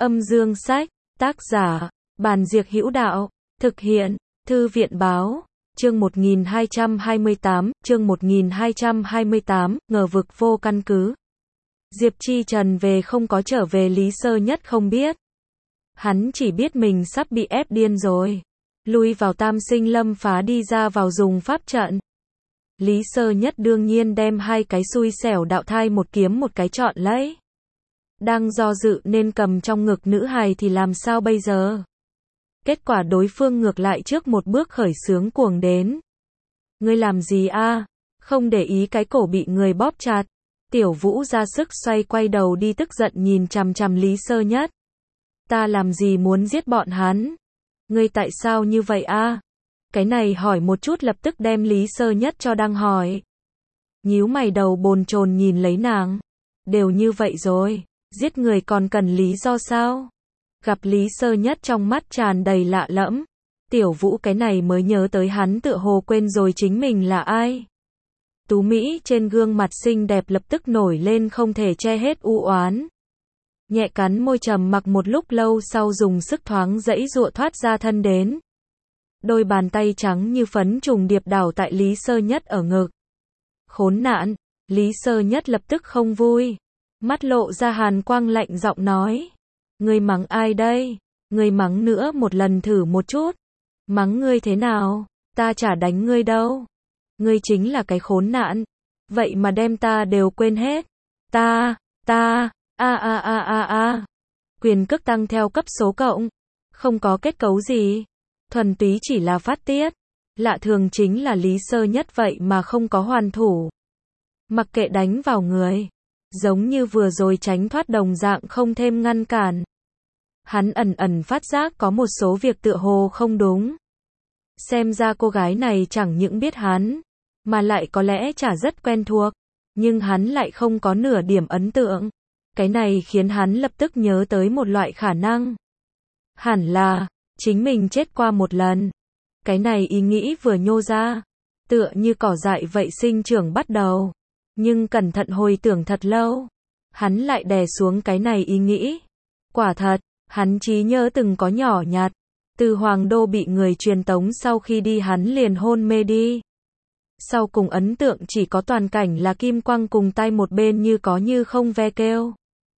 Âm dương sách, tác giả, Bàn Diệc Hữu Đạo, thực hiện, Thư viện Báo, chương 1228, ngờ vực vô căn cứ. Diệp Chi Trần về không có trở về, Lý Sơ Nhất không biết. Hắn chỉ biết mình sắp bị ép điên rồi. Lui vào Tam Sinh Lâm Phá, đi ra vào dùng pháp trận. Lý Sơ Nhất đương nhiên đem hai cái xui xẻo đạo thai một kiếm một cái chọn lấy. Đang do dự nên cầm trong ngực nữ hài thì làm sao bây giờ? Kết quả đối phương ngược lại trước một bước khởi xướng cuồng đến. Ngươi làm gì a? Không để ý cái cổ bị người bóp chặt. Tiểu Vũ ra sức xoay quay đầu đi, tức giận nhìn chằm chằm Lý Sơ Nhất. Ta làm gì muốn giết bọn hắn? Ngươi tại sao như vậy a? Cái này hỏi một chút lập tức đem Lý Sơ Nhất cho đang hỏi. Nhíu mày đầu bồn chồn nhìn lấy nàng. Đều như vậy rồi, giết người còn cần lý do sao? Gặp Lý Sơ Nhất trong mắt tràn đầy lạ lẫm. Tiểu Vũ cái này mới nhớ tới hắn tựa hồ quên rồi chính mình là ai. Tú Mỹ trên gương mặt xinh đẹp lập tức nổi lên không thể che hết u oán. Nhẹ cắn môi trầm mặc một lúc lâu sau dùng sức thoáng dãy dụa thoát ra thân đến. Đôi bàn tay trắng như phấn trùng điệp đảo tại Lý Sơ Nhất ở ngực. Khốn nạn, Lý Sơ Nhất lập tức không vui. Mắt lộ ra hàn quang lạnh giọng nói. Ngươi mắng ai đây? Ngươi mắng nữa một lần thử một chút. Mắng ngươi thế nào? Ta chả đánh ngươi đâu. Ngươi chính là cái khốn nạn. Vậy mà đem ta đều quên hết. Quyền cước tăng theo cấp số cộng. Không có kết cấu gì. Thuần túy chỉ là phát tiết. Lạ thường chính là Lý Sơ Nhất vậy mà không có hoàn thủ. Mặc kệ đánh vào người. Giống như vừa rồi tránh thoát đồng dạng không thêm ngăn cản. Hắn ẩn ẩn phát giác có một số việc tựa hồ không đúng. Xem ra cô gái này chẳng những biết hắn, mà lại có lẽ chả rất quen thuộc, nhưng hắn lại không có nửa điểm ấn tượng. Cái này khiến hắn lập tức nhớ tới một loại khả năng. Hẳn là, chính mình chết qua một lần. Cái này ý nghĩ vừa nhô ra, tựa như cỏ dại vậy sinh trưởng bắt đầu. Nhưng cẩn thận hồi tưởng thật lâu, hắn lại đè xuống cái này ý nghĩ. Quả thật, hắn trí nhớ từng có nhỏ nhặt. Từ Hoàng Đô bị người truyền tống sau khi đi hắn liền hôn mê đi. Sau cùng ấn tượng chỉ có toàn cảnh là kim quang cùng tay một bên như có như không ve kêu.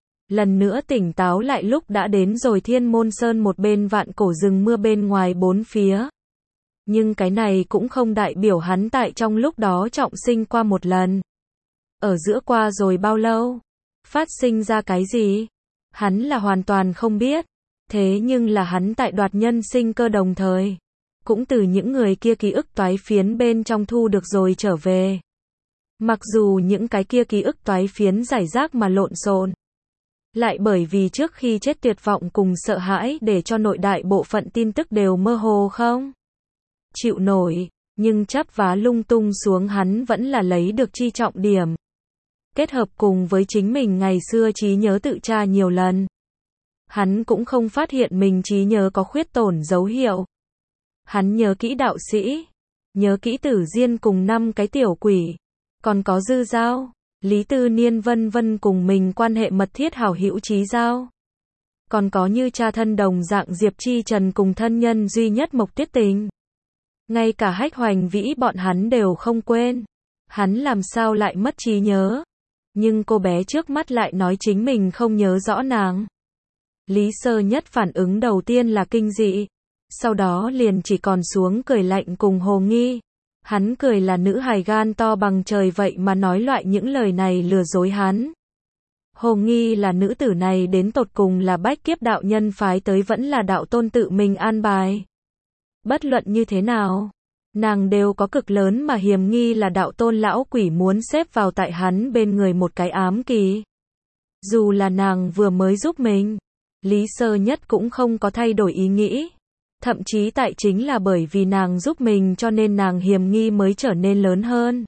Lần nữa tỉnh táo lại lúc đã đến rồi Thiên Môn Sơn một bên vạn cổ rừng mưa bên ngoài bốn phía. Nhưng cái này cũng không đại biểu hắn tại trong lúc đó trọng sinh qua một lần. Ở giữa qua rồi bao lâu? Phát sinh ra cái gì? Hắn là hoàn toàn không biết. Thế nhưng là hắn tại đoạt nhân sinh cơ đồng thời. Cũng từ những người kia ký ức toái phiến bên trong thu được rồi trở về. Mặc dù những cái kia ký ức toái phiến rải rác mà lộn xộn. Lại bởi vì trước khi chết tuyệt vọng cùng sợ hãi để cho nội đại bộ phận tin tức đều mơ hồ không chịu nổi. Nhưng chắp vá lung tung xuống hắn vẫn là lấy được chi trọng điểm. Kết hợp cùng với chính mình ngày xưa trí nhớ tự tra nhiều lần. Hắn cũng không phát hiện mình trí nhớ có khuyết tổn dấu hiệu. Hắn nhớ kỹ đạo sĩ, nhớ kỹ Tử Diên cùng 5 cái tiểu quỷ, còn có Dư Giao, Lý Tư Niên vân vân cùng mình quan hệ mật thiết hảo hữu chí giao. Còn có như cha thân đồng dạng Diệp Chi Trần cùng thân nhân duy nhất Mộc Tiết Tình. Ngay cả Hách Hoành Vĩ bọn hắn đều không quên. Hắn làm sao lại mất trí nhớ? Nhưng cô bé trước mắt lại nói chính mình không nhớ rõ nàng. Lý Sơ Nhất phản ứng đầu tiên là kinh dị. Sau đó liền chỉ còn xuống cười lạnh cùng hồ nghi. Hắn cười là nữ hài gan to bằng trời vậy mà nói loại những lời này lừa dối hắn. Hồ nghi là nữ tử này đến tột cùng là bách kiếp đạo nhân phái tới vẫn là đạo tôn tự mình an bài. Bất luận như thế nào, nàng đều có cực lớn mà hiềm nghi là đạo tôn lão quỷ muốn xếp vào tại hắn bên người một cái ám kỳ. Dù là nàng vừa mới giúp mình, Lý Sơ Nhất cũng không có thay đổi ý nghĩ. Thậm chí tại chính là bởi vì nàng giúp mình cho nên nàng hiềm nghi mới trở nên lớn hơn.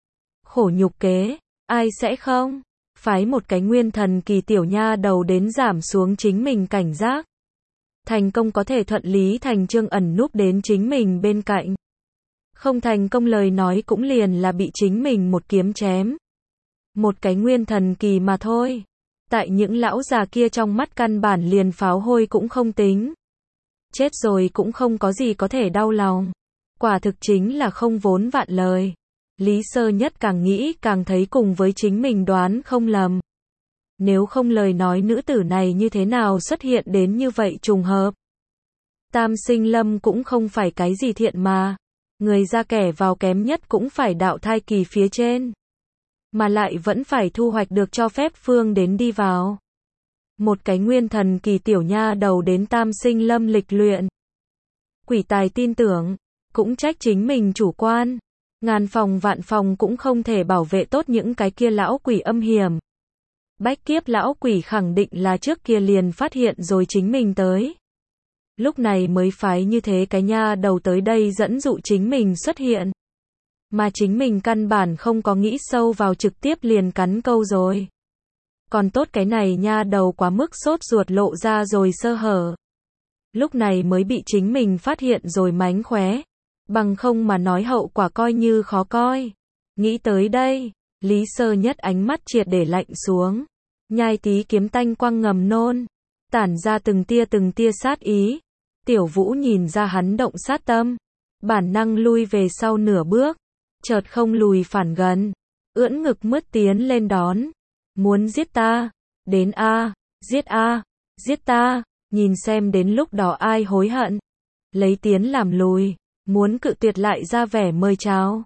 Khổ nhục kế, ai sẽ không? Phái một cái nguyên thần kỳ tiểu nha đầu đến giảm xuống chính mình cảnh giác. Thành công có thể thuận lý thành chương ẩn núp đến chính mình bên cạnh. Không thành công lời nói cũng liền là bị chính mình một kiếm chém. Một cái nguyên thần kỳ mà thôi. Tại những lão già kia trong mắt căn bản liền pháo hôi cũng không tính. Chết rồi cũng không có gì có thể đau lòng. Quả thực chính là không vốn vạn lời. Lý Sơ Nhất càng nghĩ càng thấy cùng với chính mình đoán không lầm. Nếu không lời nói nữ tử này như thế nào xuất hiện đến như vậy trùng hợp. Tam Sinh Lâm cũng không phải cái gì thiện mà. Người ra kẻ vào kém nhất cũng phải đạo thai kỳ phía trên. Mà lại vẫn phải thu hoạch được cho phép phương đến đi vào. Một cái nguyên thần kỳ tiểu nha đầu đến Tam Sinh Lâm lịch luyện. Quỷ tài tin tưởng, cũng trách chính mình chủ quan. Ngàn phòng vạn phòng cũng không thể bảo vệ tốt những cái kia lão quỷ âm hiểm. Bách kiếp lão quỷ khẳng định là trước kia liền phát hiện rồi chính mình tới. Lúc này mới phái như thế cái nha đầu tới đây dẫn dụ chính mình xuất hiện. Mà chính mình căn bản không có nghĩ sâu vào trực tiếp liền cắn câu rồi. Còn tốt cái này nha đầu quá mức sốt ruột lộ ra rồi sơ hở. Lúc này mới bị chính mình phát hiện rồi mánh khóe. Bằng không mà nói hậu quả coi như khó coi. Nghĩ tới đây, Lý Sơ Nhất ánh mắt triệt để lạnh xuống. Nhai tí kiếm tanh quăng ngầm nôn. Tản ra từng tia sát ý. Tiểu Vũ nhìn ra hắn động sát tâm. Bản năng lui về sau nửa bước. Chợt không lùi phản gần. Ưỡn ngực mướt tiến lên đón. Muốn giết ta. Đến a, giết ta. Nhìn xem đến lúc đó ai hối hận. Lấy tiến làm lùi. Muốn cự tuyệt lại ra vẻ mời chào.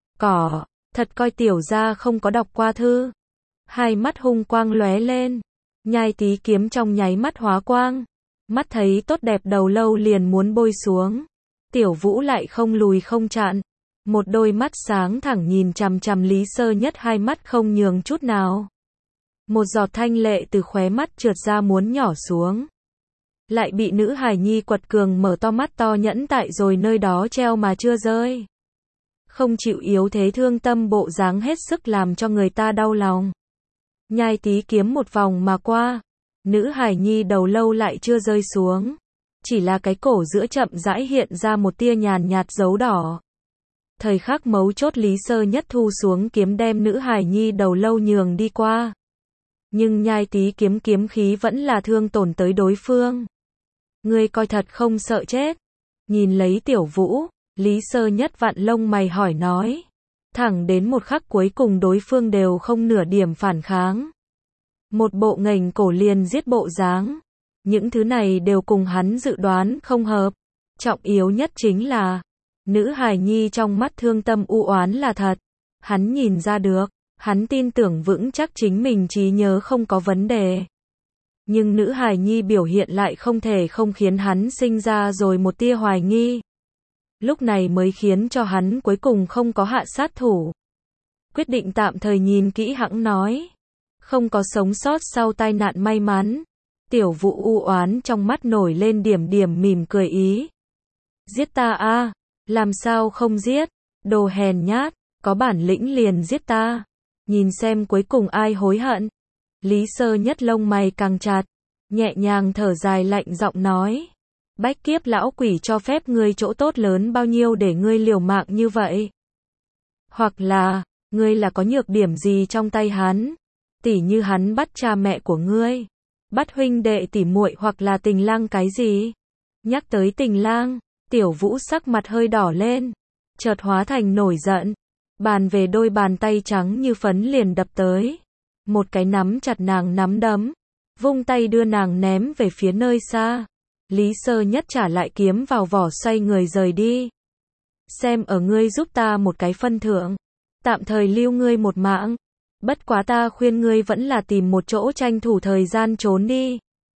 Cỏ, thật coi tiểu gia không có đọc qua thư. Hai mắt hung quang lóe lên. Nhai tí kiếm trong nháy mắt hóa quang. Mắt thấy tốt đẹp đầu lâu liền muốn bôi xuống. Tiểu Vũ lại không lùi không chặn. Một đôi mắt sáng thẳng nhìn chằm chằm Lý Sơ Nhất, hai mắt không nhường chút nào. Một giọt thanh lệ từ khóe mắt trượt ra muốn nhỏ xuống. Lại bị nữ hài nhi quật cường mở to mắt to nhẫn tại rồi nơi đó treo mà chưa rơi. Không chịu yếu thế thương tâm bộ dáng hết sức làm cho người ta đau lòng. Nhai tí kiếm một vòng mà qua. Nữ hài nhi đầu lâu lại chưa rơi xuống. Chỉ là cái cổ giữa chậm rãi hiện ra một tia nhàn nhạt dấu đỏ. Thời khắc mấu chốt Lý Sơ Nhất thu xuống kiếm đem nữ hài nhi đầu lâu nhường đi qua. Nhưng nhai tí kiếm khí vẫn là thương tổn tới đối phương. Ngươi coi thật không sợ chết. Nhìn lấy Tiểu Vũ, Lý Sơ Nhất vặn lông mày hỏi nói. Thẳng đến một khắc cuối cùng đối phương đều không nửa điểm phản kháng. Một bộ nghềnh cổ liền giết bộ dáng. Những thứ này đều cùng hắn dự đoán không hợp. Trọng yếu nhất chính là, nữ hài nhi trong mắt thương tâm u oán là thật. Hắn nhìn ra được, hắn tin tưởng vững chắc chính mình trí nhớ không có vấn đề. Nhưng nữ hài nhi biểu hiện lại không thể không khiến hắn sinh ra rồi một tia hoài nghi. Lúc này mới khiến cho hắn cuối cùng không có hạ sát thủ. Quyết định tạm thời nhìn kỹ hẵng nói. Không có sống sót sau tai nạn may mắn. Tiểu Vũ u oán trong mắt nổi lên điểm mỉm cười ý. Giết ta a, làm sao không giết, đồ hèn nhát, có bản lĩnh liền giết ta. Nhìn xem cuối cùng ai hối hận. Lý Sơ Nhất lông mày càng chặt, nhẹ nhàng thở dài lạnh giọng nói. Bách kiếp lão quỷ cho phép ngươi chỗ tốt lớn bao nhiêu để ngươi liều mạng như vậy? Hoặc là, ngươi là có nhược điểm gì trong tay hắn? Tỉ như hắn bắt cha mẹ của ngươi, bắt huynh đệ tỉ muội hoặc là tình lang cái gì? Nhắc tới tình lang, Tiểu Vũ sắc mặt hơi đỏ lên, chợt hóa thành nổi giận, bàn về đôi bàn tay trắng như phấn liền đập tới. Một cái nắm chặt nàng nắm đấm, vung tay đưa nàng ném về phía nơi xa. Lý Sơ Nhất trả lại kiếm vào vỏ xoay người rời đi. Xem ở ngươi giúp ta một cái phân thượng, tạm thời lưu ngươi một mạng. Bất quá ta khuyên ngươi vẫn là tìm một chỗ tranh thủ thời gian trốn đi.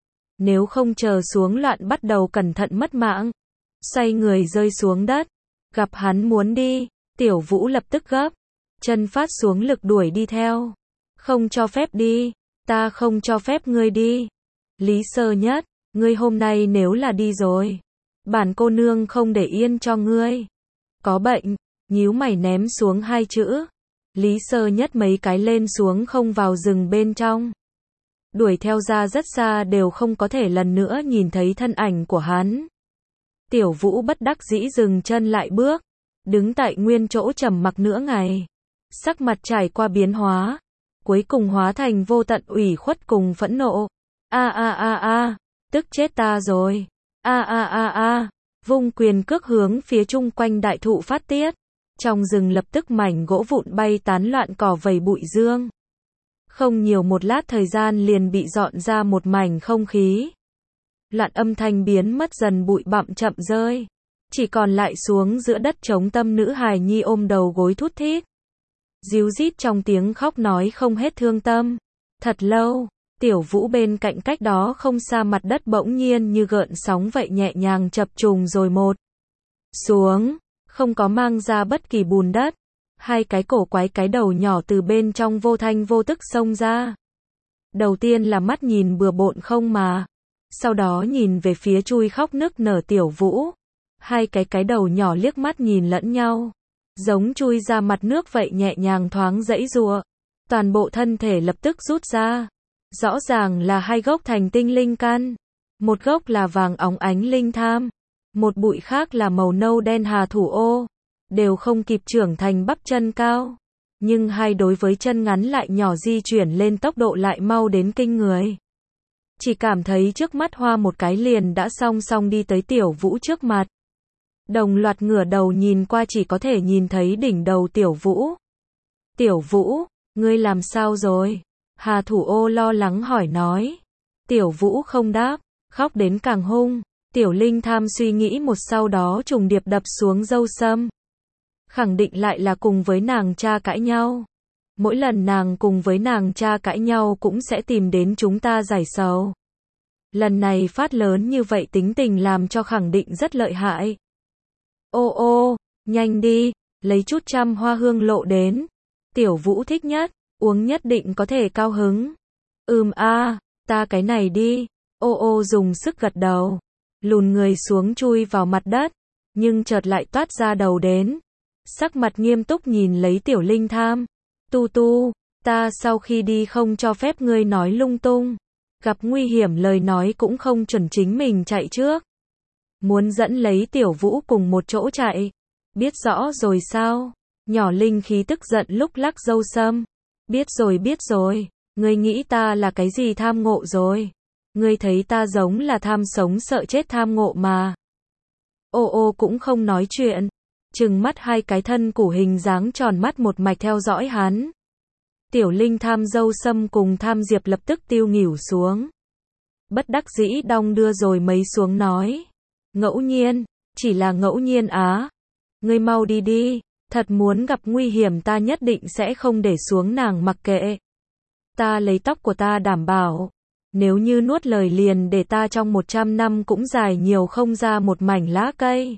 Nếu không chờ xuống loạn bắt đầu cẩn thận mất mạng. Xoay người rơi xuống đất, gặp hắn muốn đi, Tiểu Vũ lập tức gấp, chân phát xuống lực đuổi đi theo. Không cho phép đi, ta không cho phép ngươi đi. Lý Sơ Nhất, ngươi hôm nay nếu là đi rồi, bản cô nương không để yên cho ngươi. Có bệnh, nhíu mày ném xuống hai chữ. Lý Sơ Nhất mấy cái lên xuống không vào rừng bên trong. Đuổi theo ra rất xa đều không có thể lần nữa nhìn thấy thân ảnh của hắn. Tiểu Vũ bất đắc dĩ dừng chân lại bước, đứng tại nguyên chỗ trầm mặc nửa ngày. Sắc mặt trải qua biến hóa, cuối cùng hóa thành vô tận ủy khuất cùng phẫn nộ. Tức chết ta rồi. Vung quyền cước hướng phía chung quanh đại thụ phát tiết. Trong rừng lập tức mảnh gỗ vụn bay tán loạn cỏ vầy bụi dương. Không nhiều một lát thời gian liền bị dọn ra một mảnh không khí. Loạn âm thanh biến mất dần, bụi bặm chậm rơi. Chỉ còn lại xuống giữa đất trống tâm nữ hài nhi ôm đầu gối thút thít. Díu dít trong tiếng khóc nói không hết thương tâm. Thật lâu, Tiểu Vũ bên cạnh cách đó không xa mặt đất bỗng nhiên như gợn sóng vậy nhẹ nhàng chập trùng rồi một xuống, không có mang ra bất kỳ bùn đất. Hai cái cổ quái cái đầu nhỏ từ bên trong vô thanh vô tức xông ra. Đầu tiên là mắt nhìn bừa bộn không mà. Sau đó nhìn về phía chui khóc nức nở Tiểu Vũ. Hai cái đầu nhỏ liếc mắt nhìn lẫn nhau. Giống chui ra mặt nước vậy nhẹ nhàng thoáng giãy giụa. Toàn bộ thân thể lập tức rút ra. Rõ ràng là hai gốc thành tinh linh căn. Một gốc là vàng óng ánh linh tham. Một bụi khác là màu nâu đen hà thủ ô. Đều không kịp trưởng thành bắp chân cao. Nhưng hai đối với chân ngắn lại nhỏ di chuyển lên tốc độ lại mau đến kinh người. Chỉ cảm thấy trước mắt hoa một cái liền đã song song đi tới Tiểu Vũ trước mặt. Đồng loạt ngửa đầu nhìn qua chỉ có thể nhìn thấy đỉnh đầu Tiểu Vũ. Tiểu Vũ, ngươi làm sao rồi? Hà thủ ô lo lắng hỏi nói. Tiểu Vũ không đáp, khóc đến càng hung. Tiểu linh tham suy nghĩ một sau đó trùng điệp đập xuống râu sâm. Khẳng định lại là cùng với nàng cha cãi nhau. Mỗi lần nàng cùng với nàng cha cãi nhau cũng sẽ tìm đến chúng ta giải sầu. Lần này phát lớn như vậy tính tình làm cho khẳng định rất lợi hại. Ô, nhanh đi, lấy chút trăm hoa hương lộ đến. Tiểu Vũ thích nhất, uống nhất định có thể cao hứng. Ta cái này đi. Ô dùng sức gật đầu. Lùn người xuống chui vào mặt đất. Nhưng chợt lại toát ra đầu đến. Sắc mặt nghiêm túc nhìn lấy Tiểu linh tham. Tu, ta sau khi đi không cho phép ngươi nói lung tung. Gặp nguy hiểm lời nói cũng không chuẩn chính mình chạy trước. Muốn dẫn lấy Tiểu Vũ cùng một chỗ chạy. Biết rõ rồi sao? Nhỏ linh khí tức giận lúc lắc râu sâm. Biết rồi. Ngươi nghĩ ta là cái gì tham ngộ rồi? Ngươi thấy ta giống là tham sống sợ chết tham ngộ mà. Ô cũng không nói chuyện. Trừng mắt hai cái thân củ hình dáng tròn mắt một mạch theo dõi hắn. Tiểu linh tham râu sâm cùng tham diệp lập tức tiêu nghỉu xuống. Bất đắc dĩ đong đưa rồi mấy xuống nói. Ngẫu nhiên, chỉ là ngẫu nhiên á. Ngươi mau đi, thật muốn gặp nguy hiểm ta nhất định sẽ không để xuống nàng mặc kệ. Ta lấy tóc của ta đảm bảo. Nếu như nuốt lời liền để ta trong 100 năm cũng dài nhiều không ra một mảnh lá cây.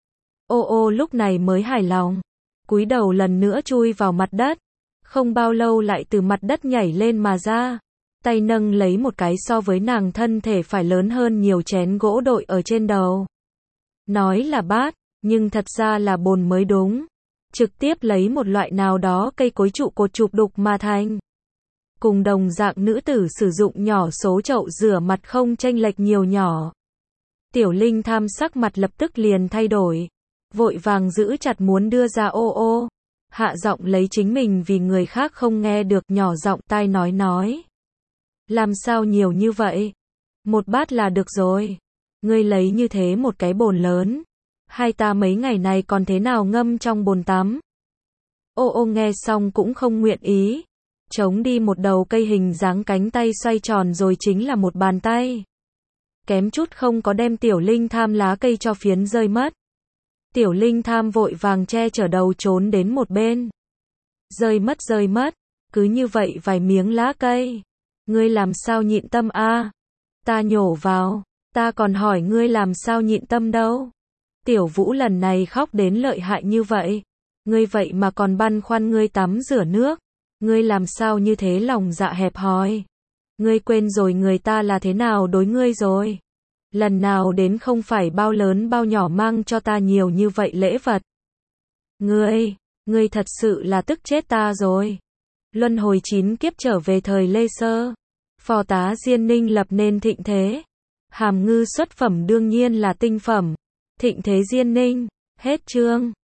Ô lúc này mới hài lòng. Cúi đầu lần nữa chui vào mặt đất. Không bao lâu lại từ mặt đất nhảy lên mà ra. Tay nâng lấy một cái so với nàng thân thể phải lớn hơn nhiều chén gỗ đội ở trên đầu. Nói là bát, nhưng thật ra là bồn mới đúng. Trực tiếp lấy một loại nào đó cây cối trụ cột chụp đục mà thành. Cùng đồng dạng nữ tử sử dụng nhỏ số chậu rửa mặt không chênh lệch nhiều nhỏ. Tiểu linh tham sắc mặt lập tức liền thay đổi. Vội vàng giữ chặt muốn đưa ra ô. Hạ giọng lấy chính mình vì người khác không nghe được nhỏ giọng tai nói. Làm sao nhiều như vậy? Một bát là được rồi. Ngươi lấy như thế một cái bồn lớn. Hai ta mấy ngày này còn thế nào ngâm trong bồn tắm? Ô nghe xong cũng không nguyện ý. Chống đi một đầu cây hình dáng cánh tay xoay tròn rồi chính là một bàn tay. Kém chút không có đem tiểu linh tham lá cây cho phiến rơi mất. Tiểu linh tham vội vàng che chở đầu trốn đến một bên. Rơi mất, cứ như vậy vài miếng lá cây. Ngươi làm sao nhịn tâm a? Ta nhổ vào, ta còn hỏi ngươi làm sao nhịn tâm đâu. Tiểu Vũ lần này khóc đến lợi hại như vậy. Ngươi vậy mà còn băn khoăn ngươi tắm rửa nước. Ngươi làm sao như thế lòng dạ hẹp hòi. Ngươi quên rồi người ta là thế nào đối ngươi rồi. Lần nào đến không phải bao lớn bao nhỏ mang cho ta nhiều như vậy lễ vật. Ngươi thật sự là tức chết ta rồi. Luân hồi 9 kiếp trở về thời Lê Sơ. Phò tá Diên Ninh lập nên thịnh thế. Hàm ngư xuất phẩm đương nhiên là tinh phẩm. Thịnh thế Diên Ninh. Hết chương.